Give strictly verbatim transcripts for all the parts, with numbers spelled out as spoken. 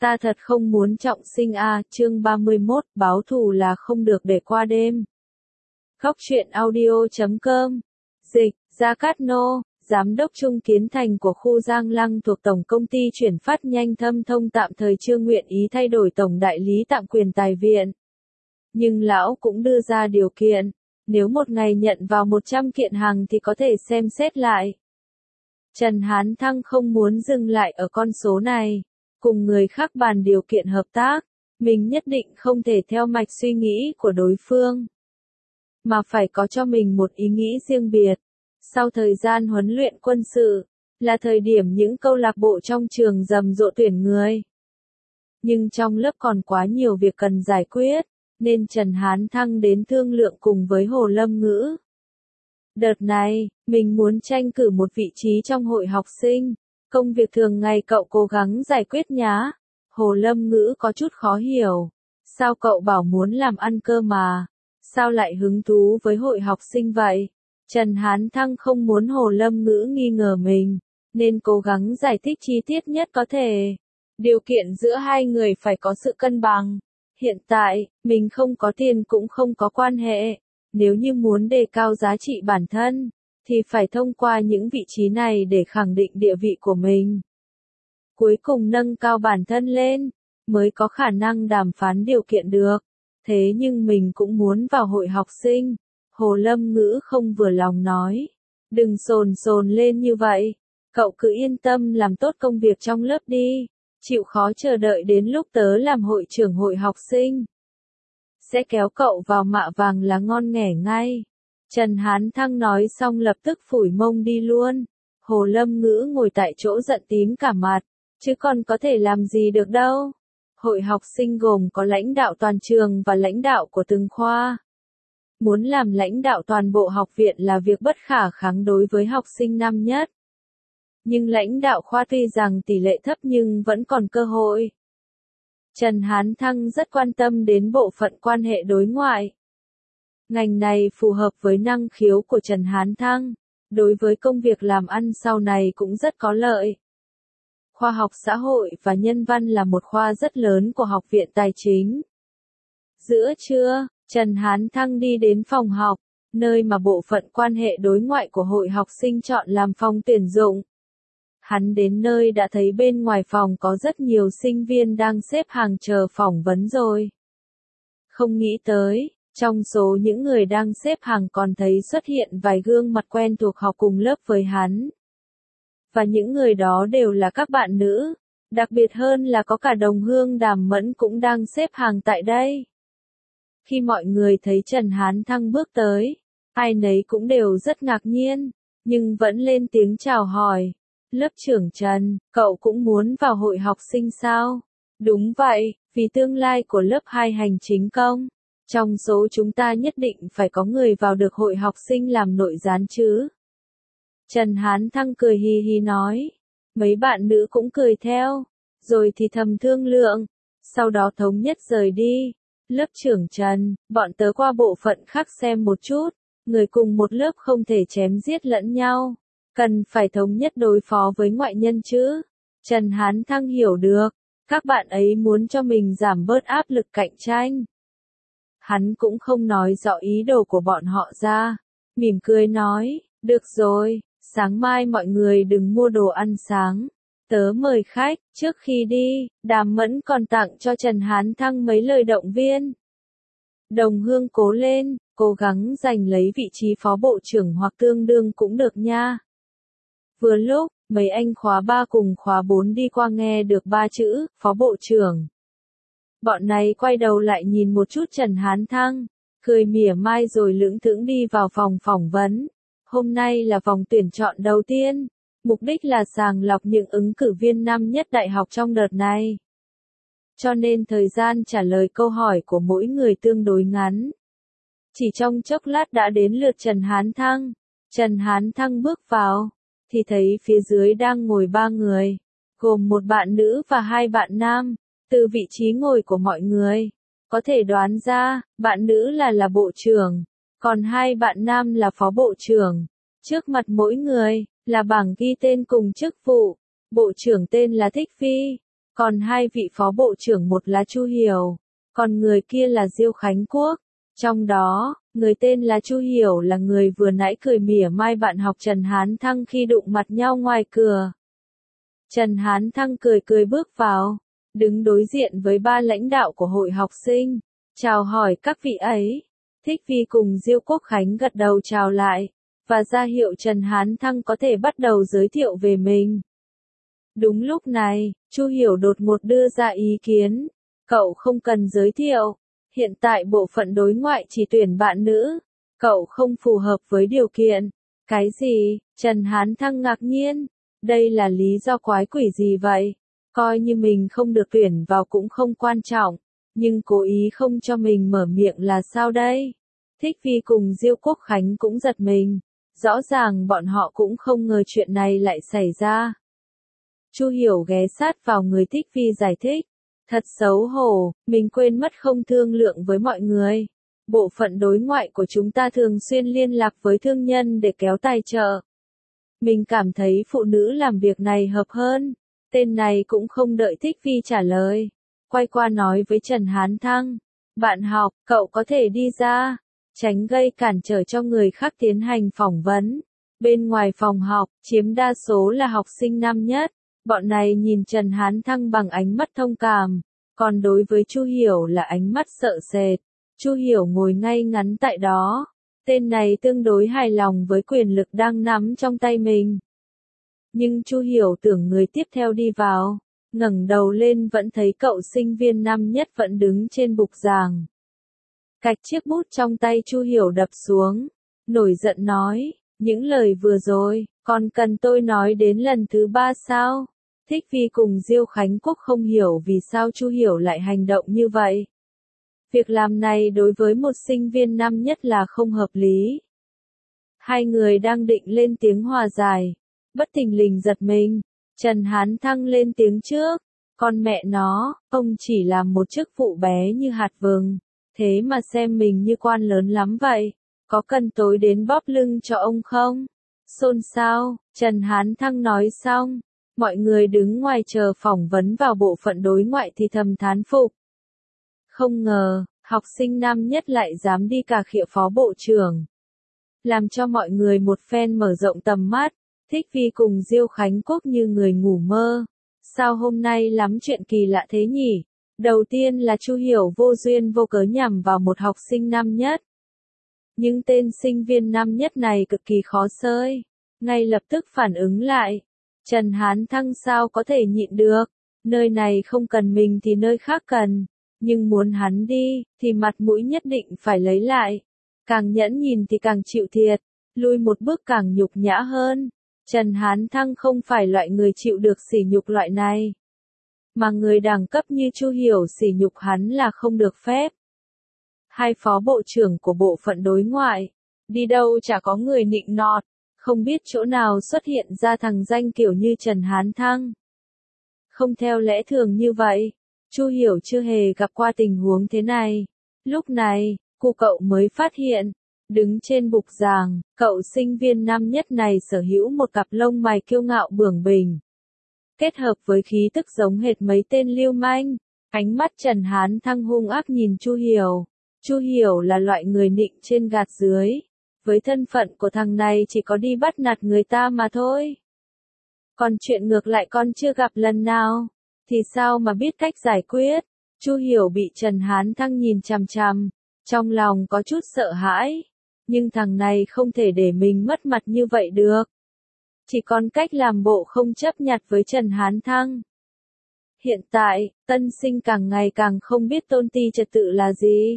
Ta thật không muốn trọng sinh a, chương ba mươi mốt, báo thù là không được để qua đêm. Khóc chuyện audio chấm com. Dịch, Gia Cát Nô, Giám đốc Trung Kiến Thành của khu Giang Lăng thuộc Tổng Công ty Chuyển phát nhanh Thâm Thông tạm thời chưa nguyện ý thay đổi Tổng Đại lý tạm quyền Tài viện. Nhưng lão cũng đưa ra điều kiện, nếu một ngày nhận vào một trăm kiện hàng thì có thể xem xét lại. Trần Hán Thăng không muốn dừng lại ở con số này, cùng người khác bàn điều kiện hợp tác, mình nhất định không thể theo mạch suy nghĩ của đối phương, mà phải có cho mình một ý nghĩ riêng biệt. Sau thời gian huấn luyện quân sự, là thời điểm những câu lạc bộ trong trường rầm rộ tuyển người. Nhưng trong lớp còn quá nhiều việc cần giải quyết, nên Trần Hán Thăng đến thương lượng cùng với Hồ Lâm Ngữ. Đợt này, mình muốn tranh cử một vị trí trong hội học sinh, công việc thường ngày cậu cố gắng giải quyết nhá. Hồ Lâm Ngữ có chút khó hiểu, sao cậu bảo muốn làm ăn cơ mà, sao lại hứng thú với hội học sinh vậy? Trần Hán Thăng không muốn Hồ Lâm Ngữ nghi ngờ mình, nên cố gắng giải thích chi tiết nhất có thể. Điều kiện giữa hai người phải có sự cân bằng. Hiện tại, mình không có tiền cũng không có quan hệ. Nếu như muốn đề cao giá trị bản thân, thì phải thông qua những vị trí này để khẳng định địa vị của mình. Cuối cùng nâng cao bản thân lên, mới có khả năng đàm phán điều kiện được. Thế nhưng mình cũng muốn vào hội học sinh. Hồ Lâm Ngữ không vừa lòng nói. Đừng sồn sồn lên như vậy. Cậu cứ yên tâm làm tốt công việc trong lớp đi. Chịu khó chờ đợi đến lúc tớ làm hội trưởng hội học sinh. Sẽ kéo cậu vào mạ vàng là ngon nghẻ ngay. Trần Hán Thăng nói xong lập tức phủi mông đi luôn. Hồ Lâm Ngữ ngồi tại chỗ giận tím cả mặt, chứ còn có thể làm gì được đâu. Hội học sinh gồm có lãnh đạo toàn trường và lãnh đạo của từng khoa. Muốn làm lãnh đạo toàn bộ học viện là việc bất khả kháng đối với học sinh năm nhất. Nhưng lãnh đạo khoa tuy rằng tỷ lệ thấp nhưng vẫn còn cơ hội. Trần Hán Thăng rất quan tâm đến bộ phận quan hệ đối ngoại. Ngành này phù hợp với năng khiếu của Trần Hán Thăng, đối với công việc làm ăn sau này cũng rất có lợi. Khoa học xã hội và nhân văn là một khoa rất lớn của Học viện Tài chính. Giữa trưa, Trần Hán Thăng đi đến phòng học, nơi mà bộ phận quan hệ đối ngoại của hội học sinh chọn làm phòng tuyển dụng. Hắn đến nơi đã thấy bên ngoài phòng có rất nhiều sinh viên đang xếp hàng chờ phỏng vấn rồi. Không nghĩ tới, trong số những người đang xếp hàng còn thấy xuất hiện vài gương mặt quen thuộc học cùng lớp với hắn. Và những người đó đều là các bạn nữ, đặc biệt hơn là có cả đồng hương Đàm Mẫn cũng đang xếp hàng tại đây. Khi mọi người thấy Trần Hán Thăng bước tới, ai nấy cũng đều rất ngạc nhiên, nhưng vẫn lên tiếng chào hỏi. Lớp trưởng Trần, cậu cũng muốn vào hội học sinh sao? Đúng vậy, vì tương lai của lớp hai hành chính công. Trong số chúng ta nhất định phải có người vào được hội học sinh làm nội gián chứ. Trần Hán Thăng cười hì hì nói. Mấy bạn nữ cũng cười theo. Rồi thì thầm thương lượng. Sau đó thống nhất rời đi. Lớp trưởng Trần, bọn tớ qua bộ phận khác xem một chút. Người cùng một lớp không thể chém giết lẫn nhau. Cần phải thống nhất đối phó với ngoại nhân chứ. Trần Hán Thăng hiểu được. Các bạn ấy muốn cho mình giảm bớt áp lực cạnh tranh. Hắn cũng không nói rõ ý đồ của bọn họ ra. Mỉm cười nói, được rồi, sáng mai mọi người đừng mua đồ ăn sáng. Tớ mời khách, trước khi đi, Đàm Mẫn còn tặng cho Trần Hán Thăng mấy lời động viên. Đồng hương cố lên, cố gắng giành lấy vị trí phó bộ trưởng hoặc tương đương cũng được nha. Vừa lúc, mấy anh khóa ba cùng khóa bốn đi qua nghe được ba chữ, phó bộ trưởng. Bọn này quay đầu lại nhìn một chút Trần Hán Thăng, cười mỉa mai rồi lững thững đi vào phòng phỏng vấn. Hôm nay là vòng tuyển chọn đầu tiên, mục đích là sàng lọc những ứng cử viên năm nhất đại học trong đợt này. Cho nên thời gian trả lời câu hỏi của mỗi người tương đối ngắn. Chỉ trong chốc lát đã đến lượt Trần Hán Thăng. Trần Hán Thăng bước vào, thì thấy phía dưới đang ngồi ba người, gồm một bạn nữ và hai bạn nam. Từ vị trí ngồi của mọi người, có thể đoán ra, bạn nữ là là bộ trưởng, còn hai bạn nam là phó bộ trưởng. Trước mặt mỗi người, là bảng ghi tên cùng chức vụ. Bộ trưởng tên là Thích Phi, Còn hai vị phó bộ trưởng, một là Chu Hiểu, còn người kia là Diêu Khánh Quốc. Trong đó, người tên là Chu Hiểu là người vừa nãy cười mỉa mai bạn học Trần Hán Thăng khi đụng mặt nhau ngoài cửa. Trần Hán Thăng cười cười bước vào, đứng đối diện với ba lãnh đạo của hội học sinh, chào hỏi các vị ấy. Thích Vi cùng Diêu Quốc Khánh gật đầu chào lại, và ra hiệu Trần Hán Thăng có thể bắt đầu giới thiệu về mình. Đúng lúc này, Chu Hiểu đột ngột đưa ra ý kiến, cậu không cần giới thiệu, hiện tại bộ phận đối ngoại chỉ tuyển bạn nữ, cậu không phù hợp với điều kiện. Cái gì? Trần Hán Thăng ngạc nhiên, đây là lý do quái quỷ gì vậy? Coi như mình không được tuyển vào cũng không quan trọng, nhưng cố ý không cho mình mở miệng là sao đây? Thích Vi cùng Diêu Quốc Khánh cũng giật mình, rõ ràng bọn họ cũng không ngờ chuyện này lại xảy ra. Chu Hiểu ghé sát vào người Thích Vi giải thích, thật xấu hổ, mình quên mất không thương lượng với mọi người. Bộ phận đối ngoại của chúng ta thường xuyên liên lạc với thương nhân để kéo tài trợ. Mình cảm thấy phụ nữ làm việc này hợp hơn. Tên này cũng không đợi Thích Vi trả lời, quay qua nói với Trần Hán Thăng, bạn học, cậu có thể đi ra, tránh gây cản trở cho người khác tiến hành phỏng vấn. Bên ngoài phòng học, chiếm đa số là học sinh năm nhất, bọn này nhìn Trần Hán Thăng bằng ánh mắt thông cảm, còn đối với Chu Hiểu là ánh mắt sợ sệt. Chu Hiểu ngồi ngay ngắn tại đó, tên này tương đối hài lòng với quyền lực đang nắm trong tay mình. Nhưng Chu Hiểu tưởng người tiếp theo đi vào, ngẩng đầu lên vẫn thấy cậu sinh viên năm nhất vẫn đứng trên bục giảng. Cạch chiếc bút trong tay Chu Hiểu đập xuống, nổi giận nói, những lời vừa rồi, còn cần tôi nói đến lần thứ ba sao? Thích Vi cùng Diêu Khánh Quốc không hiểu vì sao Chu Hiểu lại hành động như vậy. Việc làm này đối với một sinh viên năm nhất là không hợp lý. Hai người đang định lên tiếng hòa giải, bất thình lình giật mình, Trần Hán Thăng lên tiếng trước, con mẹ nó, ông chỉ làm một chức vụ bé như hạt vừng, thế mà xem mình như quan lớn lắm vậy, có cần tối đến bóp lưng cho ông không? Xôn xao, Trần Hán Thăng nói xong, mọi người đứng ngoài chờ phỏng vấn vào bộ phận đối ngoại thì thầm thán phục. Không ngờ, học sinh năm nhất lại dám đi cà khịa phó bộ trưởng. Làm cho mọi người một phen mở rộng tầm mắt. Thích Vi cùng Diêu Khánh Quốc như người ngủ mơ. Sao hôm nay lắm chuyện kỳ lạ thế nhỉ? Đầu tiên là Chu Hiểu vô duyên vô cớ nhằm vào một học sinh năm nhất. Nhưng tên sinh viên năm nhất này cực kỳ khó xơi. Ngay lập tức phản ứng lại. Trần Hán Thăng sao có thể nhịn được? Nơi này không cần mình thì nơi khác cần. Nhưng muốn hắn đi, thì mặt mũi nhất định phải lấy lại. Càng nhẫn nhìn thì càng chịu thiệt. Lui một bước càng nhục nhã hơn. Trần Hán Thăng không phải loại người chịu được sỉ nhục loại này. Mà người đẳng cấp như Chu Hiểu sỉ nhục hắn là không được phép. Hai phó bộ trưởng của bộ phận đối ngoại, đi đâu chả có người nịnh nọt, không biết chỗ nào xuất hiện ra thằng danh kiểu như Trần Hán Thăng. Không theo lẽ thường như vậy, Chu Hiểu chưa hề gặp qua tình huống thế này. Lúc này, cô cậu mới phát hiện. Đứng trên bục giảng, cậu sinh viên năm nhất này sở hữu một cặp lông mày kiêu ngạo bướng bỉnh. Kết hợp với khí tức giống hệt mấy tên lưu manh, ánh mắt Trần Hán Thăng hung ác nhìn Chu Hiểu. Chu Hiểu là loại người nịnh trên gạt dưới. Với thân phận của thằng này chỉ có đi bắt nạt người ta mà thôi. Còn chuyện ngược lại con chưa gặp lần nào, thì sao mà biết cách giải quyết? Chu Hiểu bị Trần Hán Thăng nhìn chằm chằm, trong lòng có chút sợ hãi. Nhưng thằng này không thể để mình mất mặt như vậy được. Chỉ còn cách làm bộ không chấp nhặt với Trần Hán Thăng. Hiện tại, tân sinh càng ngày càng không biết tôn ti trật tự là gì.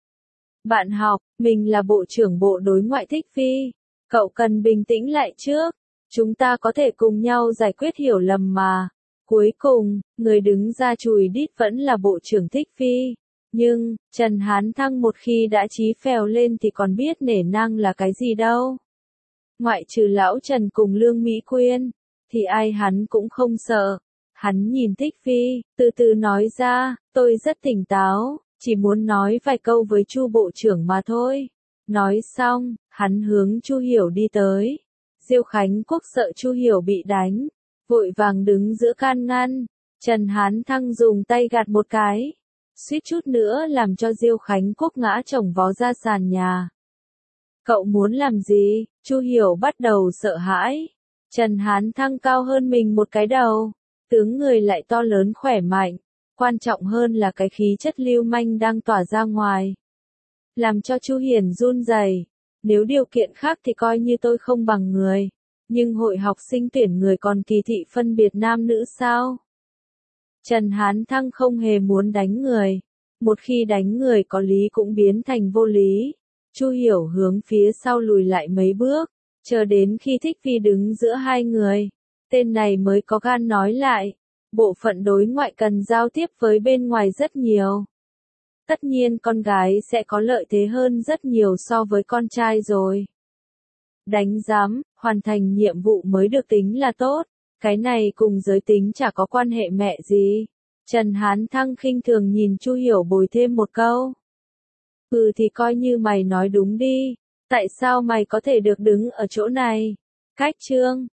Bạn học, mình là bộ trưởng bộ đối ngoại Thích Vi. Cậu cần bình tĩnh lại trước. Chúng ta có thể cùng nhau giải quyết hiểu lầm mà. Cuối cùng, người đứng ra chùi đít vẫn là bộ trưởng Thích Vi. Nhưng, Trần Hán Thăng một khi đã chí phèo lên thì còn biết nể nang là cái gì đâu. Ngoại trừ lão Trần cùng Lương Mỹ Quyên, thì ai hắn cũng không sợ. Hắn nhìn Thích Vi, từ từ nói ra, tôi rất tỉnh táo, chỉ muốn nói vài câu với Chu bộ trưởng mà thôi. Nói xong, hắn hướng Chu Hiểu đi tới. Diêu Khánh Quốc sợ Chu Hiểu bị đánh, vội vàng đứng giữa can ngăn. Trần Hán Thăng dùng tay gạt một cái, suýt chút nữa làm cho Diêu Khánh Quốc ngã chồng vó ra sàn nhà. Cậu muốn làm gì? Chu Hiểu bắt đầu sợ hãi. Trần Hán Thăng cao hơn mình một cái đầu, tướng người lại to lớn khỏe mạnh, quan trọng hơn là cái khí chất lưu manh đang tỏa ra ngoài, làm cho Chu Hiền run rẩy. Nếu điều kiện khác thì coi như tôi không bằng người, nhưng hội học sinh tuyển người còn kỳ thị phân biệt nam nữ sao? Trần Hán Thăng không hề muốn đánh người, một khi đánh người có lý cũng biến thành vô lý. Chu Hiểu hướng phía sau lùi lại mấy bước, chờ đến khi Thích Phi đứng giữa hai người, tên này mới có gan nói lại, bộ phận đối ngoại cần giao tiếp với bên ngoài rất nhiều. Tất nhiên con gái sẽ có lợi thế hơn rất nhiều so với con trai rồi. Đánh giám, hoàn thành nhiệm vụ mới được tính là tốt, cái này cùng giới tính chả có quan hệ mẹ gì. Trần Hán Thăng khinh thường nhìn Chu Hiểu bồi thêm một câu. Ừ thì coi như mày nói đúng đi, tại sao mày có thể được đứng ở chỗ này? Cách trương,